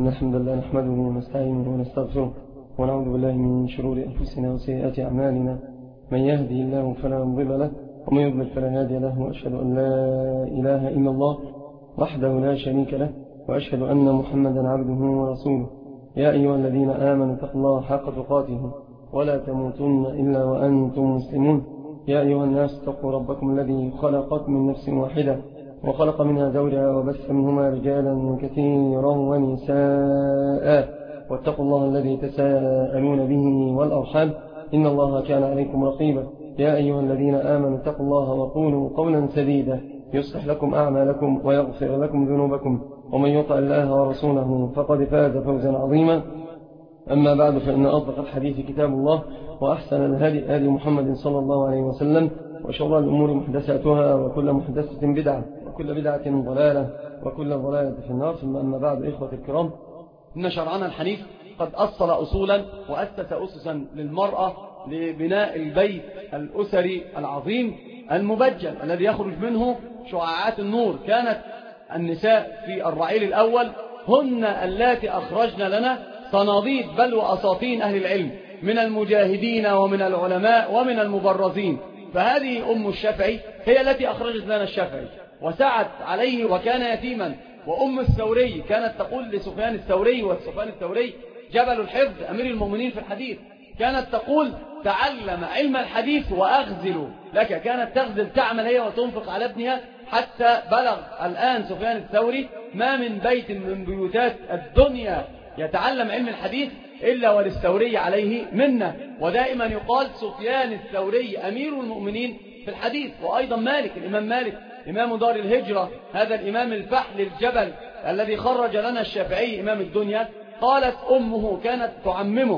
إن الحمد لله نحمده ونستعينه ونستغفره ونعوذ بالله من شرور أنفسنا وسيئات أعمالنا. من يهدي الله فلا مضل له ومن يضلل فلا هادي له، وأشهد أن لا إله إلا الله وحده لا شريك له، وأشهد أن محمدا عبده ورسوله. يا أيها الذين آمنوا اتقوا الله حق تقاته ولا تموتن إلا وأنتم مسلمون. يا أيها الناس اتقوا ربكم الذي خلقكم من نفس واحدة وخلق منها زوجها وبث منهما رجالا كثيرا ونساء، واتقوا الله الذي تساءلون به والأرحام إن الله كان عليكم رقيبا. يا أيها الذين آمنوا اتقوا الله وقولوا قولا سديدا يصلح لكم أعمالكم ويغفر لكم ذنوبكم، ومن يطع الله ورسوله فقد فاز فوزا عظيما. أما بعد، فإن أصدق الحديث كتاب الله، وأحسن الهدي هدي محمد صلى الله عليه وسلم، وشر الأمور محدثاتها، وكل محدثة بدعة، وكل بدعة ضلالة، وكل ضلالة في النار. ثم أما بعد، إخوة الكرام، إن شرعنا الحنيف قد أصل أصولا وأسس أسسا للمرأة لبناء البيت الأسري العظيم المبجل الذي يخرج منه شعاعات النور. كانت النساء في الرعيل الأول هن اللاتي أخرجن لنا صناديد بل وأساطين أهل العلم من المجاهدين ومن العلماء ومن المبرزين. فهذه أم الشافعي هي التي أخرجت لنا الشافعي وسعت عليه وكان يتيما. وأم الثوري كانت تقول لسفيان الثوري، وسفيان الثوري جبل الحفظ أمير المؤمنين في الحديث، كانت تقول تعلم علم الحديث وأغزل لك. كانت تغزل، تعمل هي وتنفق على ابنها، حتى بلغ الآن سفيان الثوري ما من بيت من بيوتات الدنيا يتعلم علم الحديث إلا وللثوري عليه منه. ودائما يقال سفيان الثوري أمير المؤمنين في الحديث. وأيضا مالك، الإمام مالك إمام دار الهجرة، هذا الإمام الفحل الجبل الذي خرج لنا الشافعي إمام الدنيا، قالت أمه كانت تعممه،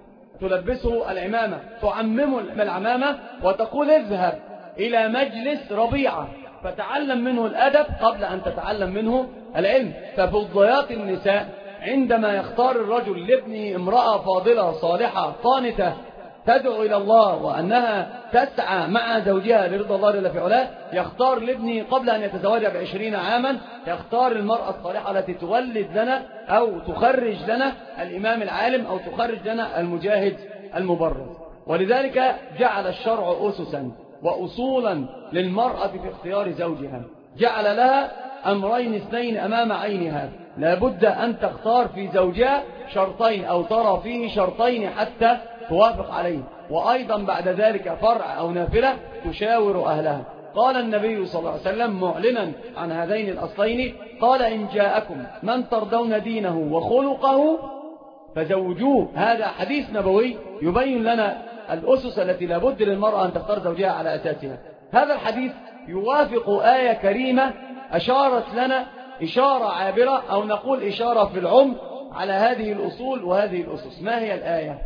تلبسه العمامة، تعممه العمامة وتقول اذهب إلى مجلس ربيعة فتعلم منه الأدب قبل أن تتعلم منه العلم. ففضيات النساء عندما يختار الرجل لابنه امرأة فاضلة صالحة قانتة تدعو إلى الله وأنها تسعى مع زوجها لرضا الله جل في علاه، يختار لابنه قبل أن يتزوج ب20 عاما، يختار المرأة الصالحة التي تولد لنا أو تخرج لنا الإمام العالم أو تخرج لنا المجاهد المبرز. ولذلك جعل الشرع أسسا وأصولا للمرأة في اختيار زوجها، جعل لها أمرين اثنين أمام عينها، لابد أن تختار في زوجها شرطين أو ترى فيه شرطين حتى توافق عليه، وأيضا بعد ذلك فرع أو نافلة تشاور أهلها. قال النبي صلى الله عليه وسلم معلنا عن هذين الأصلين، قال إن جاءكم من ترضون دينه وخلقه فزوجوه. هذا حديث نبوي يبين لنا الأسس التي لابد للمرأة أن تختار زوجها على أساسها. هذا الحديث يوافق آية كريمة أشارت لنا إشارة عابرة أو نقول إشارة في العمق على هذه الأصول وهذه الأسس. ما هي الآية؟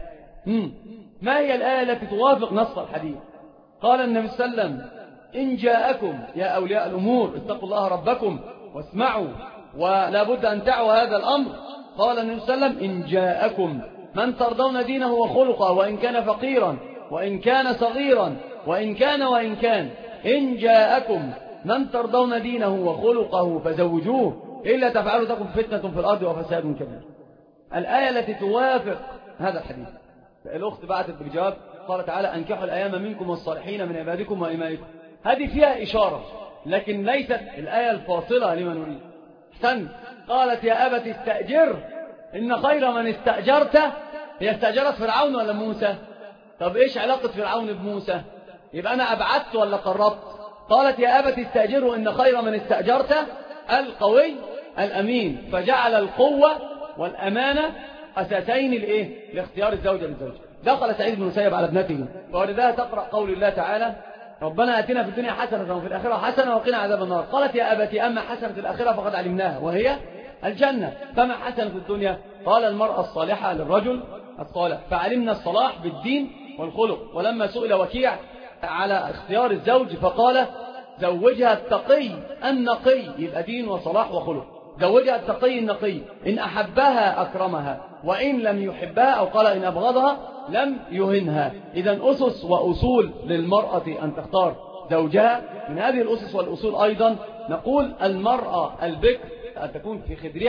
ما هي الآية التي توافق نص الحديث؟ قال النبي صلى الله عليه وسلم إن جاءكم يا أولياء الأمور اتقوا الله ربكم واسمعوا، ولا بد أن تعوا هذا الأمر. قال النبي صلى الله عليه وسلم إن جاءكم من ترضون دينه وخلقه، وإن كان فقيرا وإن كان صغيرا وإن كان إن جاءكم من ترضون دينه وخلقه فزوجوه إلا تفعلوا تكن فتنة في الأرض وفساد كبير. الآية التي توافق هذا الحديث. الأخت بعثت بالجواب قال تعالى أنكحوا الأيام منكم والصالحين من عبادكم وإمائكم. هذه فيها إشارة لكن ليست الآية الفاصلة لمن نريد. احسن. قالت يا أبت استأجر إن خير من استأجرت. هي استأجرت فرعون ولا موسى؟ طب إيش علاقة فرعون بموسى؟ يبقى أنا أبعدت ولا قربت؟ قالت يا أبت استأجره إن خير من استأجرت القوي الأمين. فجعل القوة والأمانة أساسين لاختيار الزوجة للزوج. دخل سعيد بن مسيب على ابنته فولدها تقرأ قول الله تعالى ربنا آتنا في الدنيا حسنة وفي الآخرة حسنة وقنا عذاب النار. قالت يا أبتي أما حسنة في الآخرة فقد علمناها وهي الجنة، فما حسنة في الدنيا؟ قال المرأة الصالحة للرجل الصالح. فعلمنا الصلاح بالدين والخلق. ولما سئل وكيع على اختيار الزوج فقال زوجها التقي النقي، يبقى دين وصلاح وخلق. زوجها التقي النقي، إن أحبها أكرمها وإن لم يحبها أو قال إن أبغضها لم يهنها. إذن أسس وأصول للمرأة أن تختار زوجها. من هذه الأسس والأصول أيضا نقول المرأة البكر أن تكون في خدرها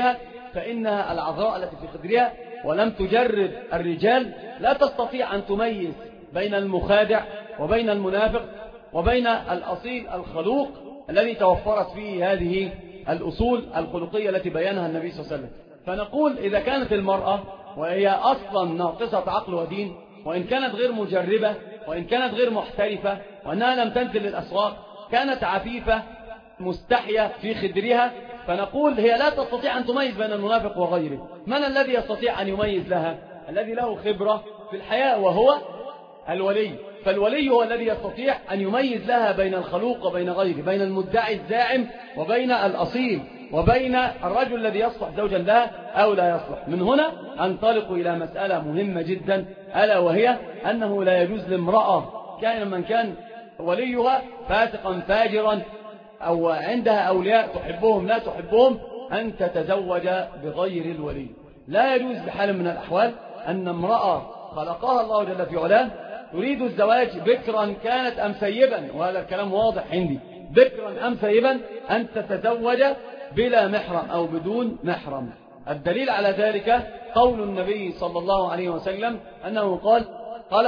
فإنها العذراء التي في خدرها ولم تجرب الرجال لا تستطيع أن تميز بين المخادع وبين المنافق وبين الأصيل الخلوق الذي توفرت فيه هذه الأصول الخلقية التي بيانها النبي صلى الله عليه وسلم. فنقول إذا كانت المرأة وهي أصلا ناقصة عقل ودين، وإن كانت غير مجربة، وإن كانت غير محترفة، وأنها لم تنزل للأسواق، كانت عفيفة مستحية في خدرها، فنقول هي لا تستطيع أن تميز بين المنافق وغيره. من الذي يستطيع أن يميز لها؟ الذي له خبرة في الحياة وهو الولي. فالولي هو الذي يستطيع أن يميز لها بين الخلوق وبين غيره، بين المدعي الزاعم وبين الأصيل، وبين الرجل الذي يصلح زوجا لها أو لا يصلح. من هنا أنطلق إلى مسألة مهمة جدا، ألا وهي أنه لا يجوز لامرأة كان من كان وليها فاسقا فاجرا أو عندها أولياء تحبهم لا تحبهم أن تتزوج بغير الولي. لا يجوز بحال من الأحوال أن امرأة خلقها الله جل في علاه تريد الزواج بكرا كانت أم سيبا، وهذا الكلام واضح عندي، بكرا أم سيبا، أن تتزوج بلا محرم أو بدون محرم. الدليل على ذلك قول النبي صلى الله عليه وسلم أنه قال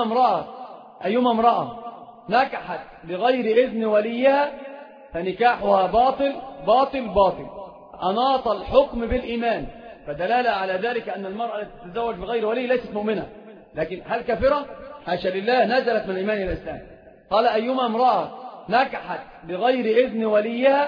أيما امرأة نكحت بغير إذن وليها فنكاحها باطل باطل باطل. أناط الحكم بالإيمان، فدلالة على ذلك أن المرأة التي تتزوج بغير ولي ليست مؤمنة، لكن هل كافرة؟ حاشا لله، نزلت من الإيمان إلى الإسلام. قال أيما امرأة نكحت بغير إذن وليها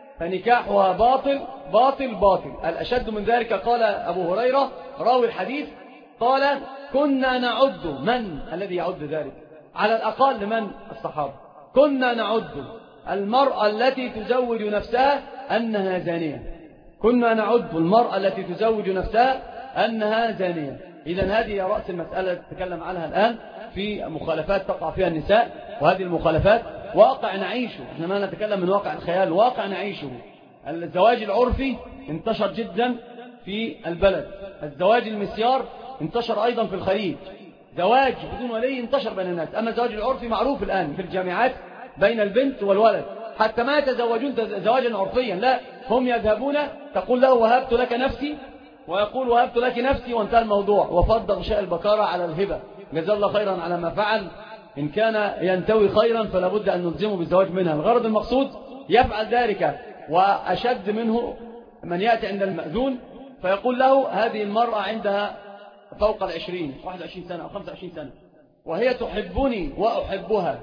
فنكاحها باطل باطل باطل. الأشد من ذلك قال أبو هريرة راوي الحديث، قال كنا نعد، من الذي يعد ذلك؟ على الأقل من الصحابة، كنا نعد المرأة التي تزوج نفسها أنها زانية، كنا نعد المرأة التي تزوج نفسها أنها زانية. إذن هذه رأس المسألة نتكلم عنها الآن في مخالفات تقع فيها النساء، وهذه المخالفات واقع نعيشه، احنا ما نتكلم من واقع الخيال، واقع نعيشه. الزواج العرفي انتشر جدا في البلد، الزواج المسيار انتشر أيضا في الخليج، زواج بدون ولي انتشر بين الناس. أما الزواج العرفي معروف الآن في الجامعات بين البنت والولد، حتى ما يتزوجون زواجا عرفيا، لا، هم يذهبون تقول له وهبت لك نفسي، ويقول وهبت لك نفسي، وانتهى الموضوع، وفض غشاء البكارة على الهبة، جزا الله خيرا على ما فعل، إن كان ينتوي خيرا فلا بد أن نلزمه بالزواج منها. الغرض المقصود يفعل ذلك. وأشد منه من يأتي عند المأذون فيقول له هذه المرأة عندها فوق 20 21 سنة أو 25 سنة، وهي تحبني وأحبها،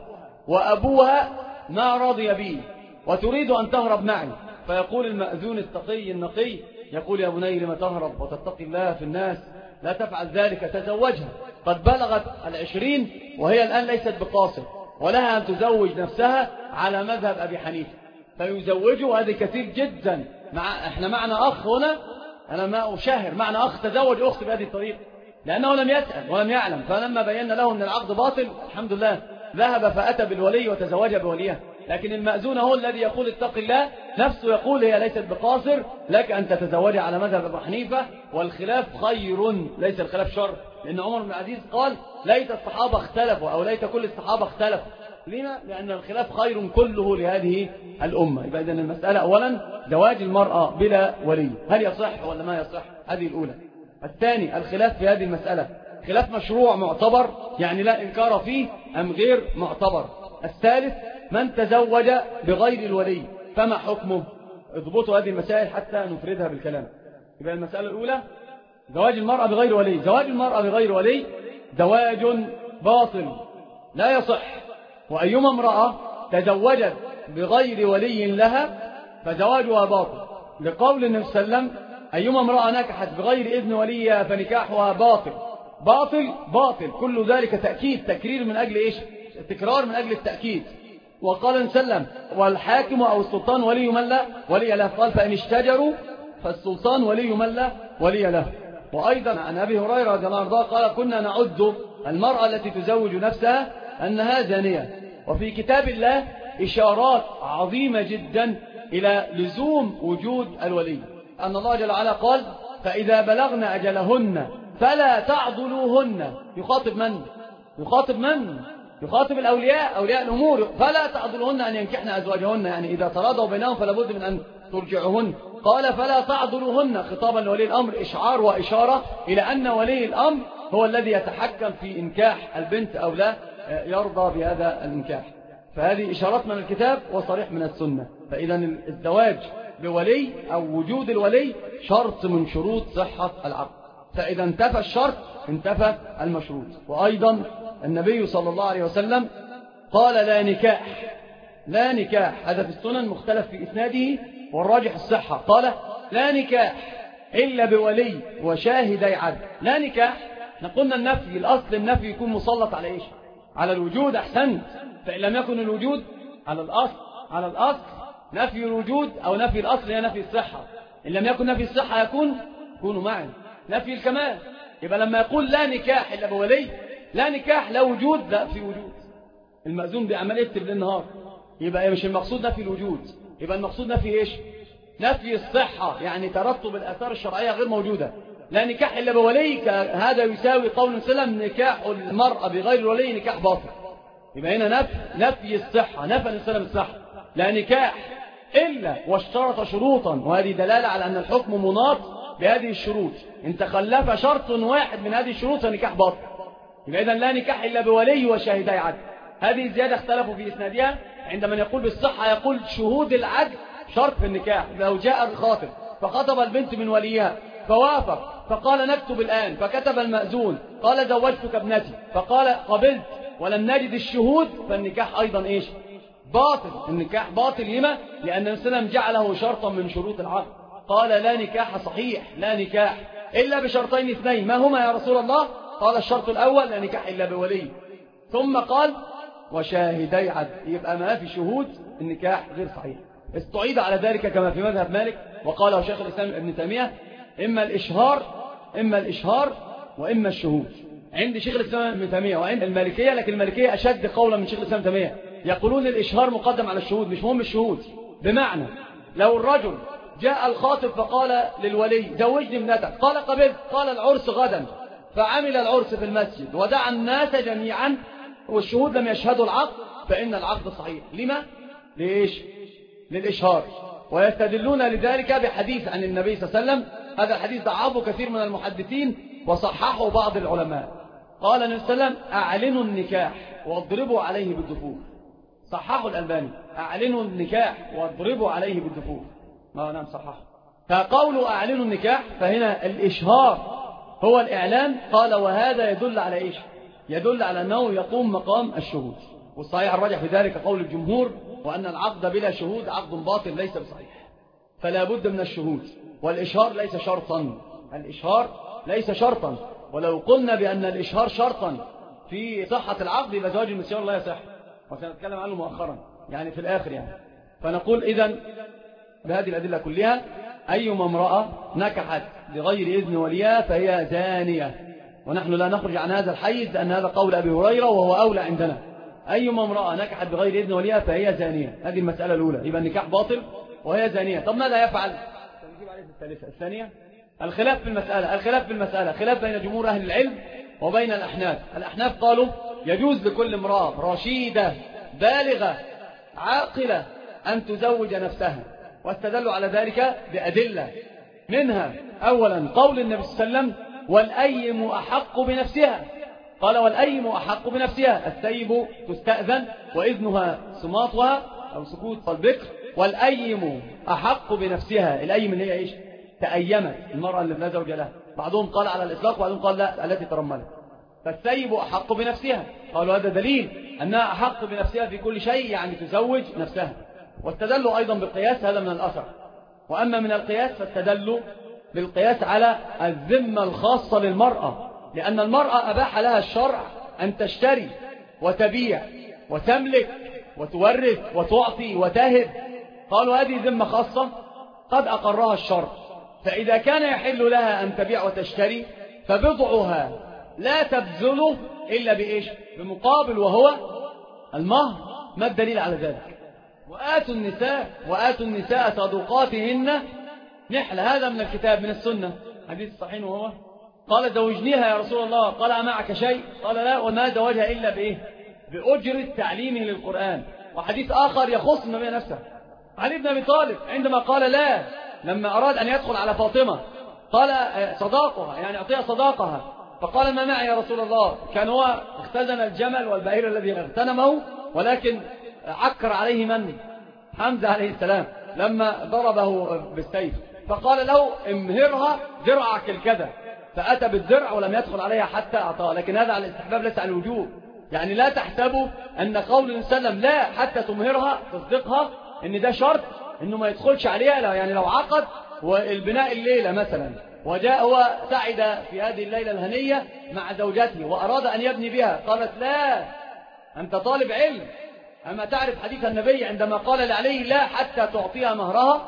وأبوها ما رضي بي، وتريد أن تهرب معي. فيقول المأذون التقي النقي، يقول يا بني لما تهرب وتتقي الله في الناس، لا تفعل ذلك، تزوجها، قد بلغت 20 وهي الآن ليست بقاصر، ولها أن تزوج نفسها على مذهب أبي حنيفة. فيزوجوا، هذا كثير جدا. احنا معنا أخ هنا، أنا ما أشاهر، معنا أخ تزوج أخت بهذه الطريقة لأنه لم يسأل ولم يعلم، فلما بينا له أن العقد باطل الحمد لله ذهب فأتى بالولي وتزوج بوليها. لكن المأذون هو الذي يقول اتق الله، نفسه يقول هي ليست بقاصر، لك أن تتزوج على مذهب أبي حنيفة، والخلاف خير ليس الخلاف شر. لأن عمر بن العزيز قال ليت الصحابة اختلفوا، أو ليت كل الصحابة اختلفوا. لما؟ لأن الخلاف خير كله لهذه الأمة. يبقى إذن المسألة أولا زواج المرأة بلا ولي، هل يصح ولا ما يصح؟ هذه الأولى. الثاني الخلاف في هذه المسألة خلاف مشروع معتبر، يعني لا إنكار فيه، أم غير معتبر. الثالث من تزوج بغير الولي فما حكمه؟ اضبطوا هذه المسائل حتى نفردها بالكلام. يبقى المسألة الأولى زواج المرأة بغير ولي. زواج المرأة بغير ولي زواج باطل لا يصح. وأيما امرأة تزوجت بغير ولي لها فزواجها باطل، لقول النبي صلى الله عليه وسلم أيما امرأة نكحت بغير إذن وليها فنكاحها باطل باطل باطل. كل ذلك تأكيد، تكرير من أجل إيش؟ التكرار من أجل التأكيد. وقال النبي صلى الله عليه وسلم والحاكم أو السلطان ولي من لا ولي له، قال فإن اشتجروا فالسلطان ولي من لا ولي له. وأيضا عن أبي هريرة رضي الله عنه قال كنا نعد المرأة التي تزوج نفسها أنها زانية. وفي كتاب الله إشارات عظيمة جدا إلى لزوم وجود الولي. أن الله جل وعلا قال فإذا بلغن أجلهن فلا تعضلوهن. يخاطب من؟ يخاطب من؟ يخاطب الأولياء، أولياء الأمور. فلا تعضلوهن أن ينكحن أزواجهن، يعني إذا تراضوا بينهم فلا بد من أن ترجعهن. قال فلا تعضلوهن، خطابا لولي الأمر، إشعار وإشارة إلى أن ولي الأمر هو الذي يتحكم في إنكاح البنت أو لا يرضى بهذا الإنكاح. فهذه إشارات من الكتاب وصريح من السنة. فإذا الزواج بولي أو وجود الولي شرط من شروط صحة العقد، فإذا انتفى الشرط انتفى المشروط. وأيضا النبي صلى الله عليه وسلم قال لا نكاح، لا نكاح، هذا في السنن مختلف في إسناده والراجح الصحة. قال لا نكاح إلا بولي وشاهدي عدل. لا نكاح، نقولنا النفي، الأصل النفي يكون مسلط على إيش؟ على الوجود. أحسنت. فإن لم يكن الوجود على الأصل، على الأصل نفي الوجود أو نفي الأصل هي نفي الصحة. إن لم يكن نفي الصحة يكون معا نفي الكمال. يبقى لما يقول لا نكاح إلا بولي، لا نكاح لا وجود، لا في وجود. المأذون بعمل يكتب للنهار، يبقى مش المقصود نفي الوجود، يبقى المقصود نفي إيش؟ نفي الصحة، يعني ترتب الآثار الشرعية غير موجودة. لا نكاح إلا بولي، هذا يساوي قول سلم نكاح المرأة بغير الولي نكاح باطل. يبقى هنا نفي الصحة، نفى السلم الصحة. لا نكاح إلا واشترط شروطا، وهذه دلالة على أن الحكم مناط بهذه الشروط. إن تخلف شرط واحد من هذه الشروط فنكاح باطل. يبقى إذن لا نكاح إلا بولي وشاهدي عدل. هذه الزيادة اختلفوا في إسنادها. عندما يقول بالصحة يقول شهود العدل شرط في النكاح. لو جاء الخاطب فخطب البنت من وليها فوافق فقال نكتب الآن، فكتب المأذون قال زوجتك ابنتي، فقال قبلت ولم نجد الشهود، فالنكاح أيضا إيش؟ باطل. النكاح باطل. لما؟ لأن السلام جعله شرطا من شروط العقد. قال لا نكاح صحيح، لا نكاح إلا بشرطين اثنين. ما هما يا رسول الله؟ قال الشرط الأول لا نكاح إلا بولي، ثم قال وشاهدي عدل. يبقى ما في شهود النكاح غير صحيح. استعيد على ذلك كما في مذهب مالك وقاله شيخ الإسلام ابن تيمية إما الإشهار وإما الشهود. عند شيخ الإسلام ابن تيمية وعند المالكية، لكن المالكية أشد قولا من شيخ الإسلام ابن تيمية، يقولون الإشهار مقدم على الشهود، مش مهم الشهود. بمعنى لو الرجل جاء الخاطب فقال للولي زوجني ابنتك، قال قبلت، قال العرس غدا، فعمل العرس في المسجد ودعا الناس جميعا والشهود لم يشهدوا العقد، فإن العقد صحيح. لما؟ ليش؟ للإشهار. ويستدلون لذلك بحديث عن النبي صلى الله عليه وسلم، هذا الحديث ضعفه كثير من المحدثين وصححه بعض العلماء. قال النبي صلى الله عليه وسلم أعلنوا النكاح واضربوا عليه بالدفوف. صححه الألباني، أعلنوا النكاح واضربوا عليه بالدفوف. نعم صححه. فقولوا أعلنوا النكاح فهنا الإشهار هو الإعلان. قال وهذا يدل على إيش؟ يدل على أنه يقوم مقام الشهود. والصحيح الراجح في ذلك قول الجمهور، وأن العقد بلا شهود عقد باطل ليس بصحيح، فلا بد من الشهود. والإشهار ليس شرطا، الإشهار ليس شرطا. ولو قلنا بأن الإشهار شرطا في صحة العقد يبقى زواج المسيار لا يصح، وسنتكلم عنه مؤخرا يعني في الآخر يعني. فنقول إذن بهذه الأدلة كلها أيما امرأة نكحت بغير إذن وليها فهي زانية، ونحن لا نخرج عن هذا الحيز لأن هذا قول أبي هريرة وهو أولى عندنا. أيما امرأة نكحت بغير إذن وليها فهي زانية. هذه المسألة الأولى، يبقى النكاح باطل وهي زانية. طب ماذا يفعل؟ نجيب عليه الثالثة. الثانية الخلاف في المسألة، خلاف بين جمهور أهل العلم وبين الأحناف. الأحناف قالوا يجوز لكل امرأة رشيدة بالغة عاقلة أن تزوج نفسها، واستدلوا على ذلك بأدلة، منها أولا قول النبي صلى الله عليه وسلم والأيم أحق بنفسها. قال والأيم أحق بنفسها، السيب تستأذن وإذنها سماطها أو سكوت البكر، والأيم أحق بنفسها. الأيم اللي هي إيش؟ تأيمت، المرأة اللي لا زوج لها. بعضهم قال على الإطلاق وبعضهم قال لا، التي ترملت. فالسيب أحق بنفسها، قالوا هذا دليل أنها أحق بنفسها في كل شيء، يعني تزوج نفسها. واستدلوا أيضا بالقياس، هذا من الأثر. وأما من القياس فاستدلوا بالقياس على الذمة الخاصة للمرأة، لأن المرأة أباح لها الشرع أن تشتري وتبيع وتملك وتورث وتعطي وتهب. قالوا هذه ذمة خاصة قد أقرها الشرع، فإذا كان يحل لها أن تبيع وتشتري فبضعها لا تبذله إلا بإيش؟ بمقابل، وهو المهر. ما الدليل على ذلك؟ وآتوا النساء صدقاتهن نحلة. هذا من الكتاب من السنة، حديث صحيح. وهو قال زوجنيها يا رسول الله، قال أمعك شيء؟ قال لا، وما زوجها إلا بإيه؟ بأجرة تعليمه للقرآن. وحديث آخر يخص النبي نفسه، علي بن أبي طالب عندما قال لا، لما أراد أن يدخل على فاطمة قال صداقها، يعني أعطيها صداقها، فقال ما معي يا رسول الله. كان هو اختزن الجمل والبعير الذي اغتنمه، ولكن عكر عليه من؟ حمزة عليه السلام لما ضربه بالسيف، فقال له امهرها درعك الكذا، فأتى بالدرع ولم يدخل عليها حتى أعطاه. لكن هذا على الاستحباب ليس على الوجوب. يعني لا تحسبوا أن قول النبي صلى الله عليه وسلم لا حتى تمهرها تصدقها إن ده شرط إنه ما يدخلش عليها. لا، يعني لو عقد والبناء الليلة مثلا وجاء هو سعد في هذه الليلة الهنية مع زوجته وأراد أن يبني بها، قالت لا أنت طالب علم، أما تعرف حديث النبي عندما قال لعلي لا حتى تعطيها مهرها،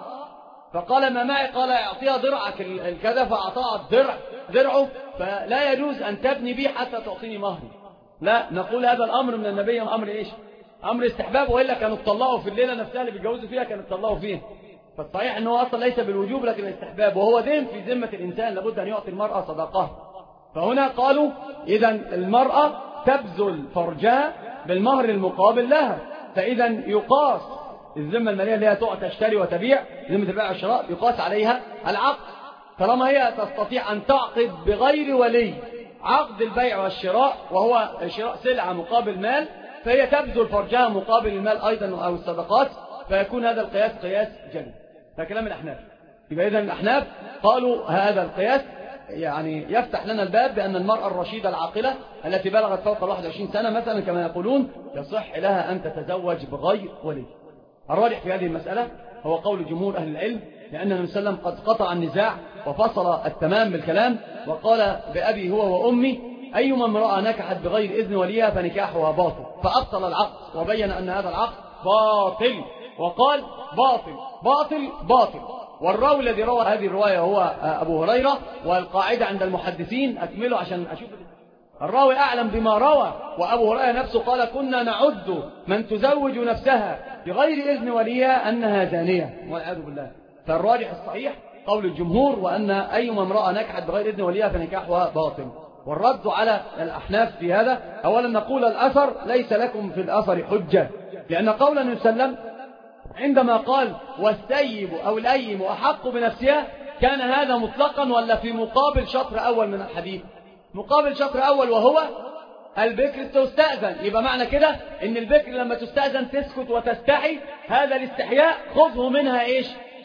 فقال ما معي، قال اعطيها درعك الكذا، فأعطاها درعه، فلا يجوز أن تبني بي حتى تعطيني مهري. لا، نقول هذا الأمر من النبي أمر إيش؟ أمر استحباب، وإلا كانوا اطلعوا في الليلة نفسها اللي بيتجوزوا فيها كانوا اطلعوا فيها. فالصحيح أنه أصلا ليس بالوجوب لكن الاستحباب، وهو دين في ذمة الإنسان لابد أن يعطي المرأة صداقها. فهنا قالوا إذا المرأة تبذل فرجها بالمهر المقابل لها، فإذا يقاس الذمة المالية اللي هي تشتري وتبيع، ذمة البيع والشراء يقاس عليها العقد. طالما هي تستطيع أن تعقد بغير ولي عقد البيع والشراء وهو شراء سلعة مقابل مال، فهي تبذل فرجها مقابل المال أيضا أو الصدقات، فيكون هذا القياس قياس جلي. ده كلام الأحناف. يبقى إذن الأحناف قالوا هذا القياس يعني يفتح لنا الباب بأن المرأة الرشيدة العاقلة التي بلغت فوق 21 سنة مثلا كما يقولون يصح لها أن تتزوج بغير ولي. الراجح في هذه المسألة هو قول جمهور أهل العلم، لأن النبي صلى الله عليه وسلم قد قطع النزاع وفصل التمام بالكلام وقال بأبي هو وأمي أيما امرأة نكحت بغير إذن وليها فنكاحها باطل، فأبطل العقد وبين أن هذا العقد باطل، وقال باطل باطل باطل. والراوي الذي روى هذه الرواية هو أبو هريرة، والقاعدة عند المحدثين أكمله عشان أشوف الراوي أعلم بما روى، وأبو هريرة نفسه قال كنا نعد من تزوج نفسها بغير إذن وليها أنها زانية والعياذ بالله. فالراجح الصحيح قول الجمهور وأن أيما امرأة نكحت بغير إذن وليها فنكاحها باطل. والرد على الأحناف في هذا أولا نقول الأثر ليس لكم في الأثر حجة، لأن قول النبي صلى الله عليه وسلم عندما قال والسيب أو الأيم أحق بنفسها كان هذا مطلقا ولا في مقابل شطر أول من الحديث؟ مقابل شطر أول وهو البكر تستأذن. يبقى معنى كده إن البكر لما تستأذن تسكت وتستحي، هذا الاستحياء خذه منها إيش؟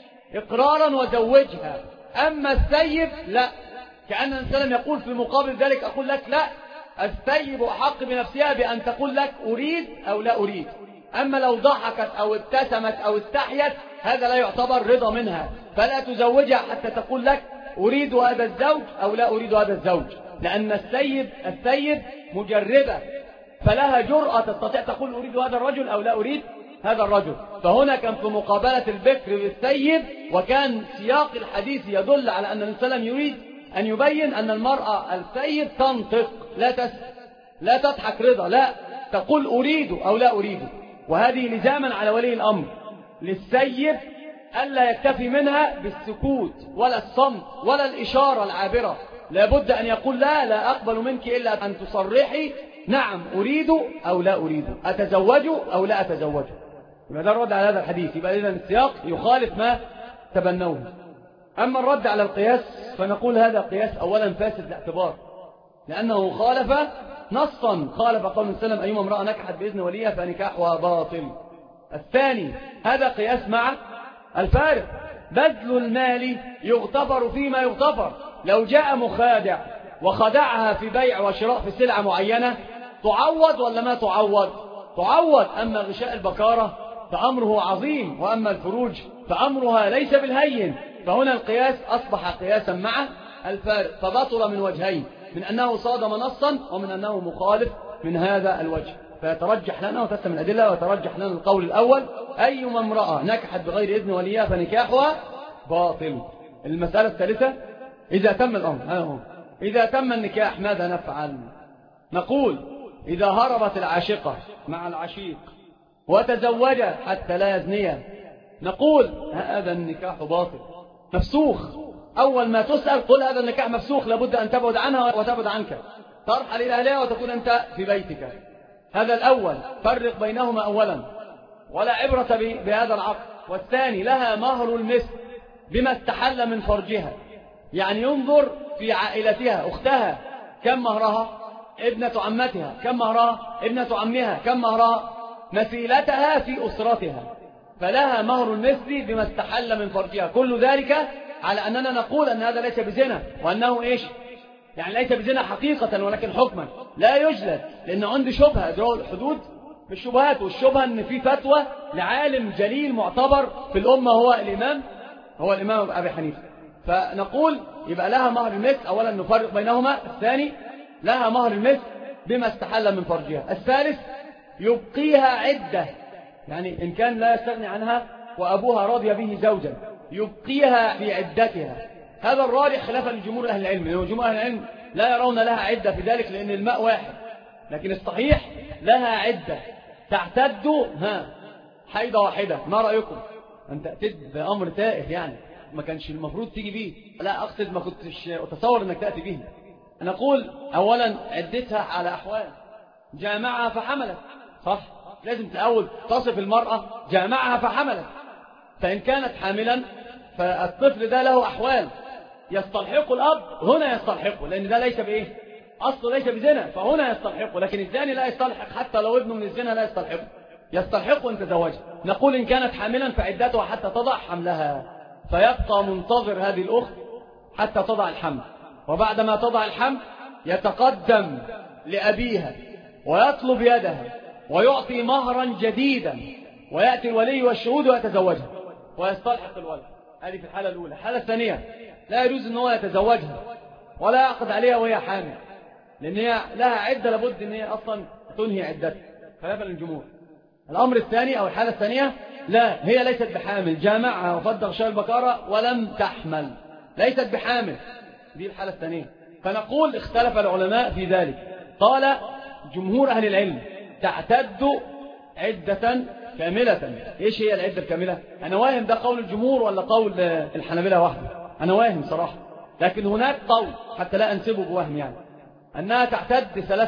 إقرارا وزوجها. أما السيب لا، كأن الإنسان يقول في مقابل ذلك أقول لك لا، السيب أحق بنفسها بأن تقول لك أريد أو لا أريد. أما لو ضحكت أو ابتسمت أو استحيت هذا لا يعتبر رضا منها، فلا تزوجها حتى تقول لك أريد هذا الزوج أو لا أريد هذا الزوج، لأن السيب مجردة فلها جرأة تستطيع تقول أريد هذا الرجل أو لا أريد هذا الرجل. فهنا كان في مقابلة البكر بالسيب، وكان سياق الحديث يدل على أن النبي صلى الله عليه وسلم يريد أن يبين أن المرأة السيب تنطق لا تضحك رضا، لا تقول أريد أو لا أريد. وهذه لزاما على ولي الأمر للسيب ألا يكتفي منها بالسكوت ولا الصمت ولا الإشارة العابرة، لابد أن يقول لا أقبل منك إلا أن تصرحي نعم أريد أو لا أريد، أتزوج أو لا أتزوج. يبقى ده الرد على هذا الحديث. يبقى إذن السياق يخالف ما تبنوه. أما الرد على القياس فنقول هذا قياس أولا فاسد الاعتبار، لأنه خالف نصا، خالف قول النبي صلى الله عليه وسلم أيما امرأة نكحت بإذن وليها فنكاحها باطل. الثاني هذا قياس مع الفارق، بذل المال يغتفر فيما يغتفر. لو جاء مخادع وخدعها في بيع وشراء في سلعة معينة تعوض ولا ما تعوض؟ تعوض. أما غشاء البكارة فأمره عظيم، وأما الفروج فأمرها ليس بالهين. فهنا القياس أصبح قياسا مع الفارق، فبطل من وجهين، من أنه صادم نصا ومن أنه مخالف من هذا الوجه. فيترجح لنا وتسلم الأدلة وترجح لنا القول الأول أيما امرأة نكحت بغير إذن وليها فنكاحها باطل. المسألة الثالثة إذا تم الأمر، إذا تم النكاح ماذا نفعل؟ نقول إذا هربت العاشقة مع العشيق وتزوجا حتى لا يزنيا نقول هذا النكاح باطل مفسوخ. أول ما تسأل قل هذا النكاح مفسوخ، لابد أن تبعد عنها وتبعد عنك، ترحل إلى أهلها وتكون أنت في بيتك. هذا الأول، فرق بينهما أولا، ولا عبرة بهذا العقد. والثاني لها مهر المثل بما استحل من فرجها، يعني ينظر في عائلتها، أختها كم مهرها، ابنة عمتها كم مهرها، ابنة عمها كم مهرها، مثيلتها في أسرتها، فلها مهر المثل بما استحل من فرجها. كل ذلك على أننا نقول أن هذا ليس بزنا، وأنه إيش؟ يعني ليس بزنا حقيقة ولكن حكما لا يجلد، لأنه عنده شبهة. إدراء الحدود بالشبهات، والشبهة أن في فتوى لعالم جليل معتبر في الأمة هو الإمام أبي حنيفة. فنقول يبقى لها مهر المثل. أولا نفرق بينهما. الثاني لها مهر المثل بما استحل من فرجها. الثالث يبقيها عدة، يعني إن كان لا يستغني عنها وأبوها رضي به زوجا يبقيها في عدتها. هذا الراجح خلافا لجمهور أهل العلم، لأن جمهور أهل العلم لا يرون لها عدة في ذلك لأن الماء واحد، لكن الصحيح لها عدة تعتد حيضة واحدة. ما رأيكم؟ أنت تأتي بأمر تائه، يعني ما كانش المفروض تيجي به. لا أقصد ما كنتش أتصور أنك تأتي به. نقول أولا عدتها على أحوال. جامعها فحملت، صح؟ لازم الأول تصف المرأة جامعها فحملت. فإن كانت حاملا فالطفل ده له أحوال يستلحق الأب، هنا يستلحقه، لأن ده ليس بإيه؟ أصله ليس بزنا، فهنا يستلحقه. لكن الزاني لا يستلحق، حتى لو ابنه من الزنا لا يستلحقه أن تزوجه. نقول إن كانت حاملا فعدتها حتى تضع حملها، فيبقى منتظر هذه الأخت حتى تضع الحمل، وبعدما تضع الحمل يتقدم لأبيها ويطلب يدها ويعطي مهرا جديدا، ويأتي الولي والشهود ويتزوجها ويستلحق الولد. هذه في الحالة الأولى. الحالة الثانية لا يجوز أن هو يتزوجها ولا يعقد عليها وهي حامل، لأن هي لها عدة لابد أن هي أصلا تنهي عدتها خلافا للجمهور. الأمر الثاني أو الحالة الثانية لا، هي ليست بحامل، جامعها وفض غشاء البكارة ولم تحمل، ليست بحامل، دي الحالة الثانية. فنقول اختلف العلماء في ذلك. قال جمهور أهل العلم تعتد عدة كاملة. إيش هي العدة الكاملة؟ أنا واهم ده قول الجمهور ولا قول الحنابلة وحده؟ أنا واهم صراحة، لكن هناك قول حتى لا أنسبه بوهم، يعني أنها تعتد 3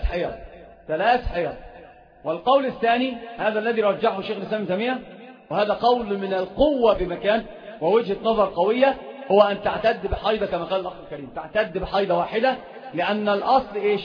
حيض. والقول الثاني هذا الذي رجحه شيخ الإسلام ابن تيمية، وهذا قول من القوة بمكان ووجهة نظر قوية، هو أن تعتد بحيضة كما قال الأخ الكريم، تعتد بحيضة واحدة، لأن الأصل إيش؟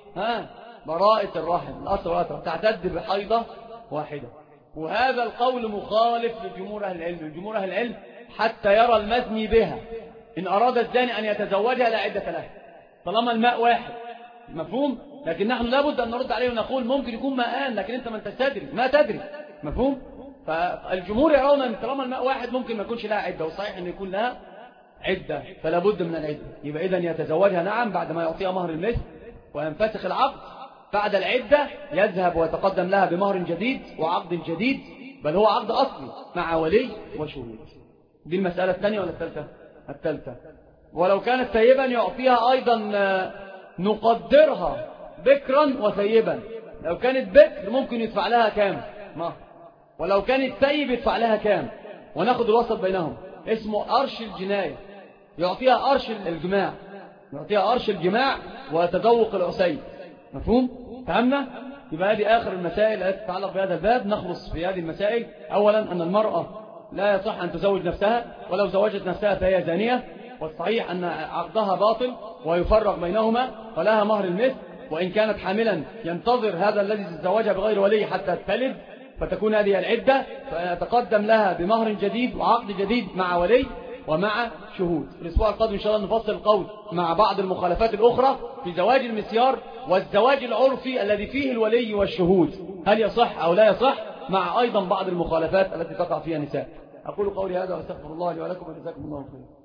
براءة الرحم، الأصل براءة، تعتد بحيضة واحدة. وهذا القول مخالف لجمهور أهل العلم. جمهور أهل العلم حتى يرى المزني بها إن أراد الزاني أن يتزوجها لا عدة له طالما الماء واحد، مفهوم؟ لكن نحن لابد أن نرد عليه ونقول ممكن يكون ماءان، لكن أنت ما تدري، مفهوم؟ فالجمهور يرون أن طالما الماء واحد ممكن ما يكونش لها عدة، والصحيح أن يكون لها عدة، فلا بد من العدة. يبقى إذن يتزوجها نعم بعد ما يعطيها مهر المثل وينفسخ العقد. بعد العدة يذهب ويتقدم لها بمهر جديد وعقد جديد، بل هو عقد أصلي مع ولي وشهود. دي المسألة الثانية ولا الثالثة؟ الثالثة. ولو كانت ثيبا يعطيها أيضا، نقدرها بكرا وثيبا. لو كانت بكر ممكن يدفع لها كام مهر، ولو كانت ثيب يدفع لها كام، وناخد الوسط بينهم، اسمه أرش الجناية. يعطيها أرش الجماع وتذوق العسيل، مفهوم؟ فهمنا؟ يبقى هذه آخر المسائل التي تتعلق بهذا الباب. نخلص في هذه المسائل. أولا أن المرأة لا يصح أن تزوج نفسها، ولو زوجت نفسها فهي زانية، والصحيح أن عقدها باطل ويفرق بينهما، ولها مهر المثل. وإن كانت حاملا ينتظر هذا الذي تزوجها بغير ولي حتى تلد، فتكون هذه العدة، فيتقدم لها بمهر جديد وعقد جديد مع ولي ومع شهود. في الأسبوع القادم إن شاء الله نفصل القول مع بعض المخالفات الأخرى في زواج المسيار والزواج العرفي الذي فيه الولي والشهود، هل يصح أو لا يصح، مع أيضا بعض المخالفات التي تقع فيها النساء. أقول قولي هذا وأستغفر الله لي ولكم وجزاكم الله خيرا.